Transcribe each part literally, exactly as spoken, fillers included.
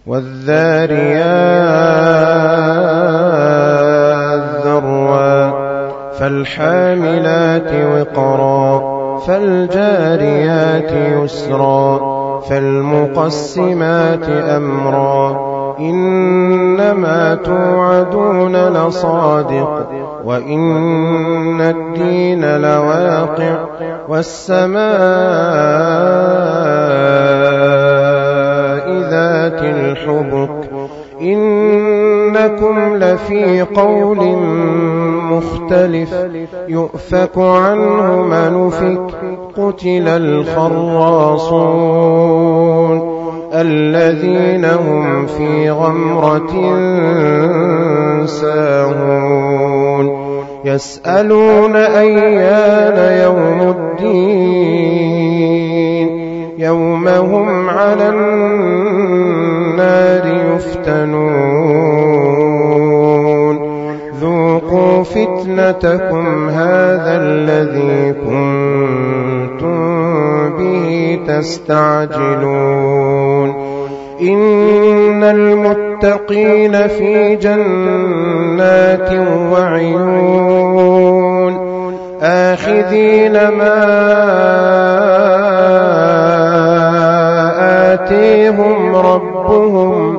والذاريات ذروا فالحاملات وقرا فالجاريات يسرا فالمقسمات أمرا إنما توعدون لصادق وإن الدين لواقع والسماء ذات الحبك إنكم لفي قول مختلف يؤفك عنه من أفك قتل الخراصون الذين هم في غمرة ساهون يسألون أيان يوم الدين يوم هم على النار يفتنون ذوقوا فتنتكم هذا الذي كنتم به تستعجلون إن المتقين في جنات وعيون آخذين ما آتيهم ربهم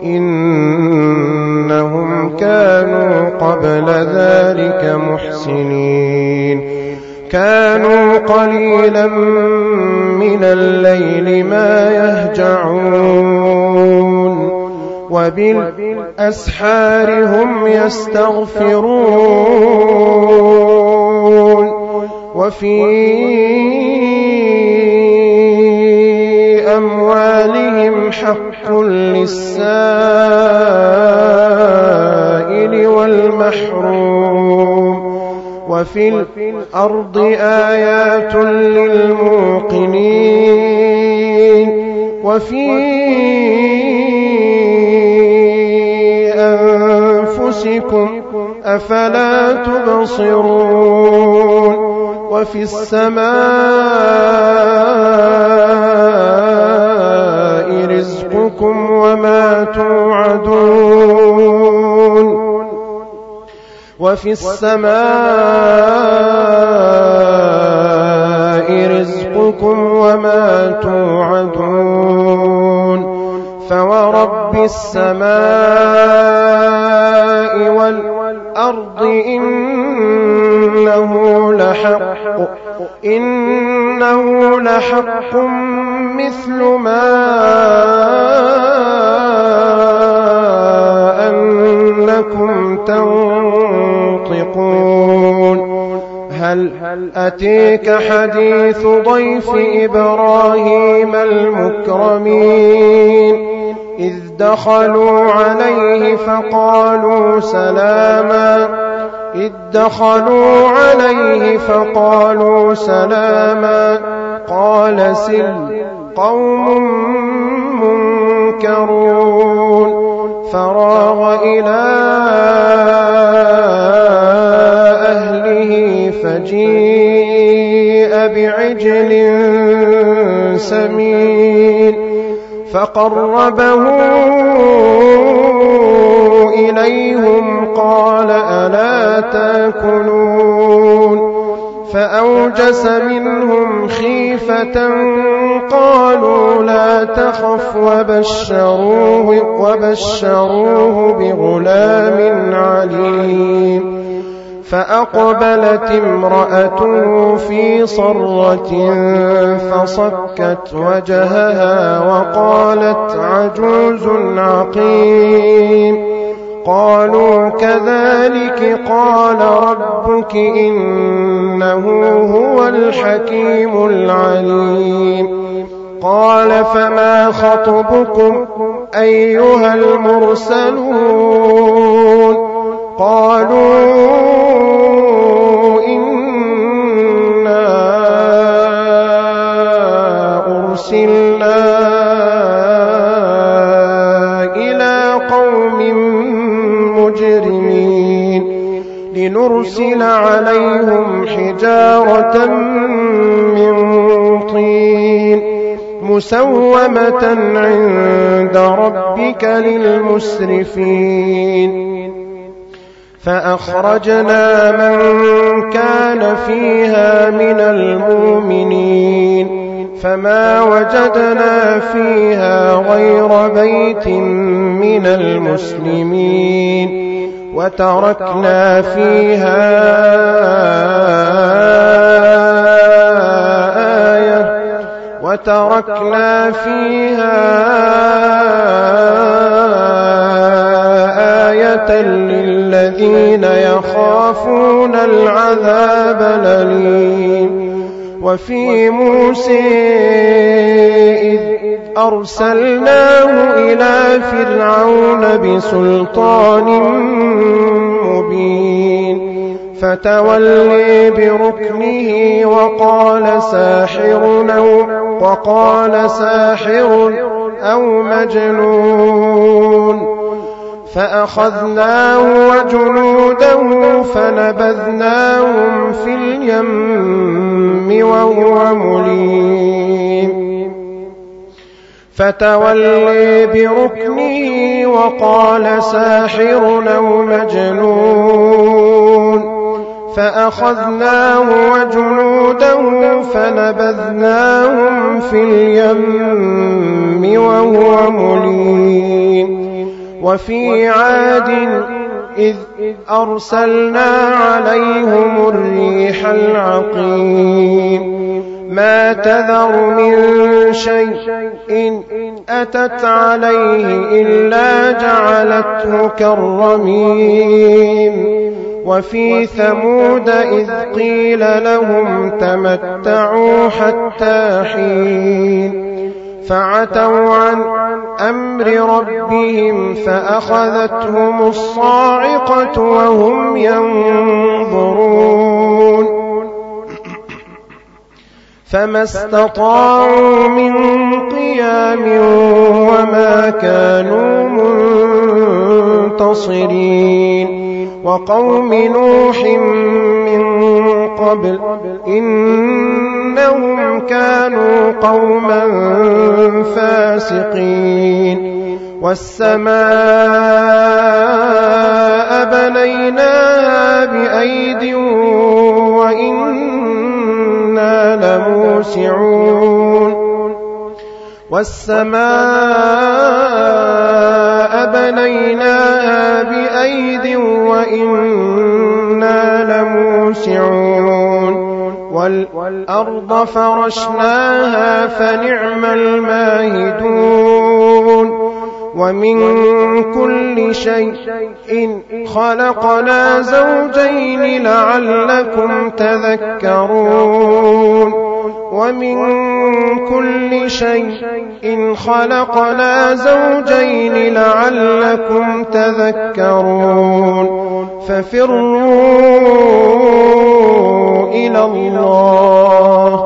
إنهم كانوا قبل ذلك محسنين كانوا قليلا من الليل ما يهجعون وبالأسحار هم يستغفرون وفي أموالهم حق للسائل والمحروم وفي الأرض آيات للموقنين وفي أنفسكم أفلا تبصرون وفي السماء رزقكم وما توعدون وفي السماء رزقكم وما توعدون فورب السماء والأرض إنه لحق إنه لحق مثل ما أنكم تنطقون هل أتيك حديث ضيف إبراهيم المكرمين إذ دخلوا عليه فقالوا سلاما إذ دخلوا عليه فقالوا سلاما قال سل قوم منكرون فراغ إلى أهله فجيء بعجل سمين فقربه إليهم قال ألا تاكلون فأوجس منهم خيفة قالوا لا تخف وبشروه, وبشروه بغلام عليم فأقبلت امرأته في صرة فصكت وجهها وقالت عجوز عقيم قالوا كذلك قال ربك إنه هو الحكيم العليم قال فما خطبكم أيها المرسلون قالوا إنا أرسلنا إلى قوم مجرمين لنرسل عليهم حجارة من طين مسومة عند ربك للمسرفين فأخرجنا من كان فيها من المؤمنين فما وجدنا فيها غير بيت من المسلمين وتركنا فيها آية وتركنا فيها آية للذين يخافون العذاب الأليم وفي موسى إذ أرسلناه إلى فرعون بسلطان مبين فتولي بركنه وقال ساحر أو, وقال ساحر أو مجنون فأخذناه وجنوده فنبذناهم في اليم وهو مليم فتولي بركنه وقال ساحر أو مجنون فأخذناه وجنوده فنبذناهم في اليم وهو مليم وفي عاد إذ أرسلنا عليهم الريح العقيم ما تذر من شيء إن أتت عليه إلا جعلته كالرميم وفي ثمود إذ قيل لهم تمتعوا حتى حين فعتوا عن أمر ربهم فأخذتهم الصاعقة وهم ينظرون فما استطاعوا من قيام وما كانوا منتصرين وقوم نوح من قبل إنهم كانوا قوما فاسقين والسماء بنيناها بأيد وإنا لموسعون والسماء بنيناها بأيد وإنا لموسعون والأرض فرشناها فنعم الماهدون ومن كل شيء خلقنا زوجين لعلكم تذكرون ومن كل شيء خلقنا زوجين لعلكم تذكرون ففروا إلى الله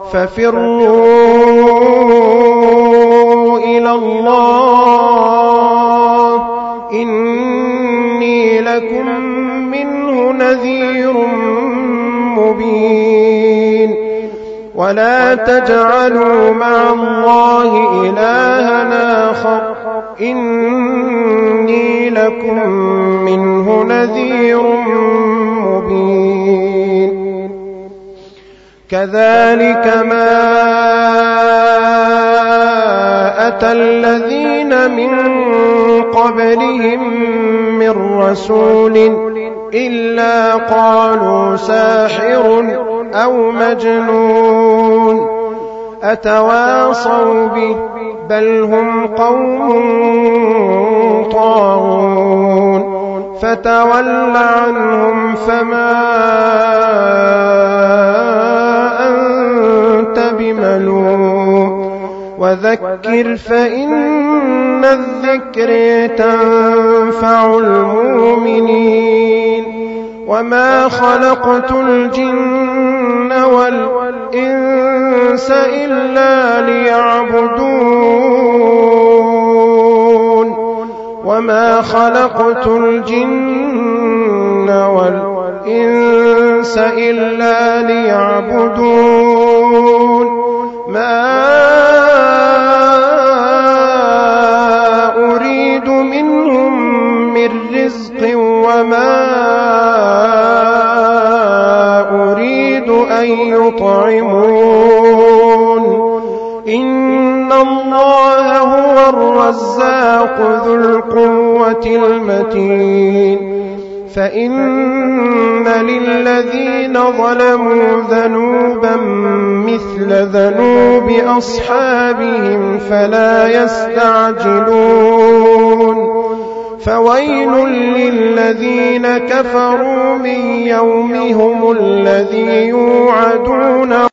ففروا إلى الله إني لكم منه نذير مبين ولا تجعلوا مع الله إلها آخر إني لكم منه نذير مبين كذلك ما أتى الذين من قبلهم من رسول إلا قالوا ساحر أو مجنون أتواصوا به بل هم قوم طاغون فتول عنهم فما أنت بملوم وذكر فإن الذكر تنفع المؤمنين وما خلقت الجن والإنس إلا ليعبدون وما خلقت الجن والإنس إلا ليعبدون ما أريد منهم من رزق وما أريد أن يطعمون إن الله هو الرزاق ذو القوة المتين فإن للذين ظلموا ذنوبا مثل ذنوب أصحابهم فلا يستعجلون فويل للذين كفروا من يومهم الذي يوعدون